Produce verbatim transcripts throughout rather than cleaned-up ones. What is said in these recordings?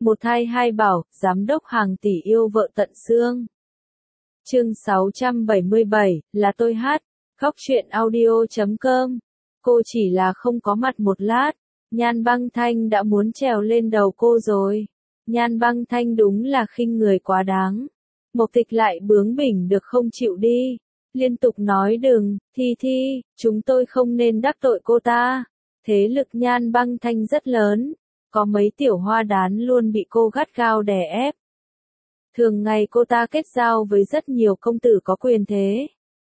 Một thai hai bảo, giám đốc hàng tỷ yêu vợ tận xương. Chương sáu trăm bảy mươi bảy, là tôi hát. Góc truyện audio chấm com. Cô chỉ là không có mặt một lát. Nhan Băng Thanh đã muốn trèo lên đầu cô rồi. Nhan Băng Thanh đúng là khinh người quá đáng. Mộc Tịch lại bướng bỉnh được không chịu đi. Liên tục nói đừng, Thi Thi, chúng tôi không nên đắc tội cô ta. Thế lực Nhan Băng Thanh rất lớn. Có mấy tiểu hoa đán luôn bị cô gắt gao đè ép. Thường ngày cô ta kết giao với rất nhiều công tử có quyền thế.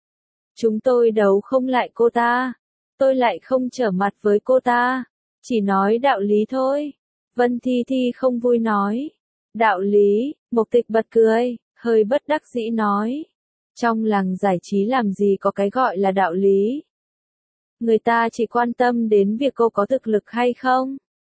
Chúng tôi đấu không lại cô ta. Tôi lại không trở mặt với cô ta. Chỉ nói đạo lý thôi. Vân Thi Thi không vui nói. Đạo lý, Mộc Tịch bật cười, hơi bất đắc dĩ nói. Trong làng giải trí làm gì có cái gọi là đạo lý. Người ta chỉ quan tâm đến việc cô có thực lực hay không.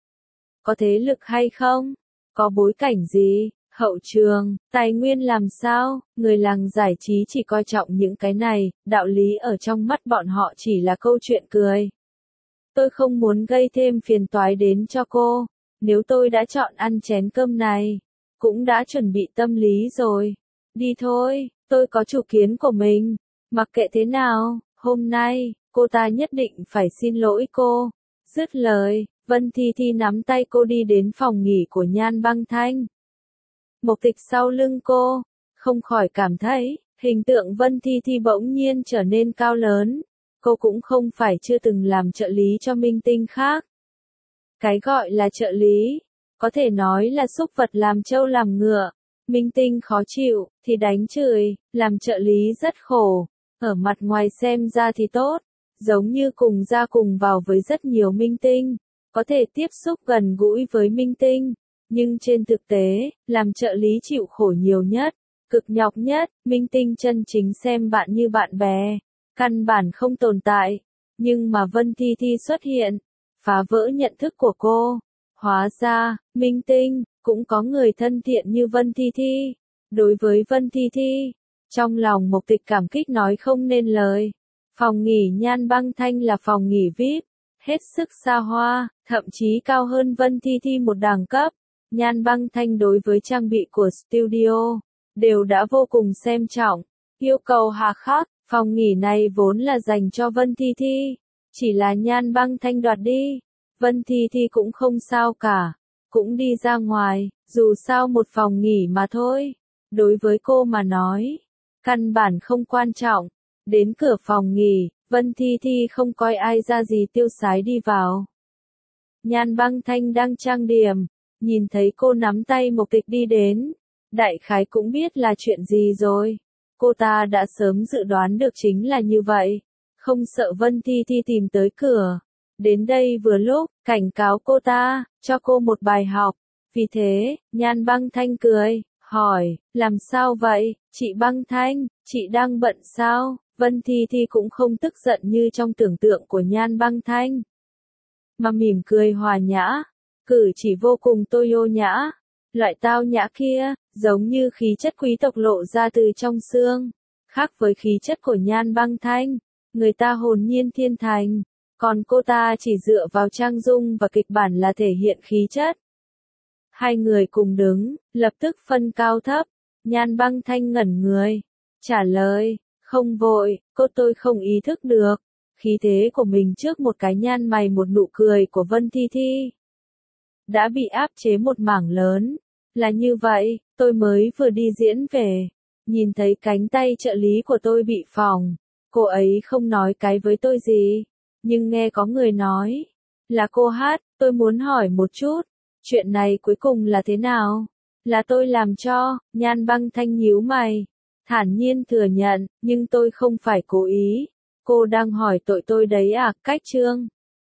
Có thế lực hay không? Có bối cảnh gì? Hậu trường, tài nguyên làm sao? Người làng giải trí chỉ coi trọng những cái này, đạo lý ở trong mắt bọn họ chỉ là câu chuyện cười. Tôi không muốn gây thêm phiền toái đến cho cô. Nếu tôi đã chọn ăn chén cơm này, cũng đã chuẩn bị tâm lý rồi. Đi thôi, tôi có chủ kiến của mình. Mặc kệ thế nào, hôm nay, cô ta nhất định phải xin lỗi cô. Dứt lời, Vân Thi Thi nắm tay cô đi đến phòng nghỉ của Nhan Băng Thanh. Mộc Tịch sau lưng cô, không khỏi cảm thấy, hình tượng Vân Thi Thi bỗng nhiên trở nên cao lớn. Cô cũng không phải chưa từng làm trợ lý cho minh tinh khác. Cái gọi là trợ lý, có thể nói là súc vật làm trâu làm ngựa. Minh tinh khó chịu, thì đánh chửi, làm trợ lý rất khổ. Ở mặt ngoài xem ra thì tốt, giống như cùng ra cùng vào với rất nhiều minh tinh. Có thể tiếp xúc gần gũi với minh tinh. Nhưng trên thực tế, làm trợ lý chịu khổ nhiều nhất, cực nhọc nhất, minh tinh chân chính xem bạn như bạn bè, căn bản không tồn tại. Nhưng mà Vân Thi Thi xuất hiện, phá vỡ nhận thức của cô. Hóa ra, minh tinh, cũng có người thân thiện như Vân Thi Thi. Đối với Vân Thi Thi, trong lòng Mộc Tịch cảm kích nói không nên lời. Phòng nghỉ Nhan Băng Thanh là phòng nghỉ vi ai pi, hết sức xa hoa, thậm chí cao hơn Vân Thi Thi một đẳng cấp. Nhan Băng Thanh đối với trang bị của studio, đều đã vô cùng xem trọng, yêu cầu hà khắc. Phòng nghỉ này vốn là dành cho Vân Thi Thi, chỉ là Nhan Băng Thanh đoạt đi. Vân Thi Thi cũng không sao cả, cũng đi ra ngoài, dù sao một phòng nghỉ mà thôi. Đối với cô mà nói, căn bản không quan trọng. Đến cửa phòng nghỉ, Vân Thi Thi không coi ai ra gì tiêu sái đi vào. Nhan Băng Thanh đang trang điểm, nhìn thấy cô nắm tay Mộc Tịch đi đến, đại khái cũng biết là chuyện gì rồi. Cô ta đã sớm dự đoán được chính là như vậy, không sợ Vân Thi Thi tìm tới cửa. Đến đây vừa lúc, cảnh cáo cô ta, cho cô một bài học. Vì thế, Nhan Băng Thanh cười, hỏi, làm sao vậy, chị Băng Thanh, chị đang bận sao? Vân Thi Thi cũng không tức giận như trong tưởng tượng của Nhan Băng Thanh, mà mỉm cười hòa nhã, cử chỉ vô cùng tôi yêu nhã. Loại tao nhã kia, giống như khí chất quý tộc lộ ra từ trong xương. Khác với khí chất của Nhan Băng Thanh, người ta hồn nhiên thiên thành, còn cô ta chỉ dựa vào trang dung và kịch bản là thể hiện khí chất. Hai người cùng đứng, lập tức phân cao thấp. Nhan Băng Thanh ngẩn người, trả lời, không vội, cô tôi không ý thức được khí thế của mình trước một cái nhan mày một nụ cười của Vân Thi Thi đã bị áp chế một mảng lớn. Là như vậy, tôi mới vừa đi diễn về, nhìn thấy cánh tay trợ lý của tôi bị phỏng. Cô ấy không nói cái với tôi gì, nhưng nghe có người nói là cô hát. Tôi muốn hỏi một chút, chuyện này cuối cùng là thế nào? Là tôi làm cho. Nhan Băng Thanh nhíu mày, thản nhiên thừa nhận, nhưng tôi không phải cố ý. Cô đang hỏi tội tôi đấy à? Cách Trương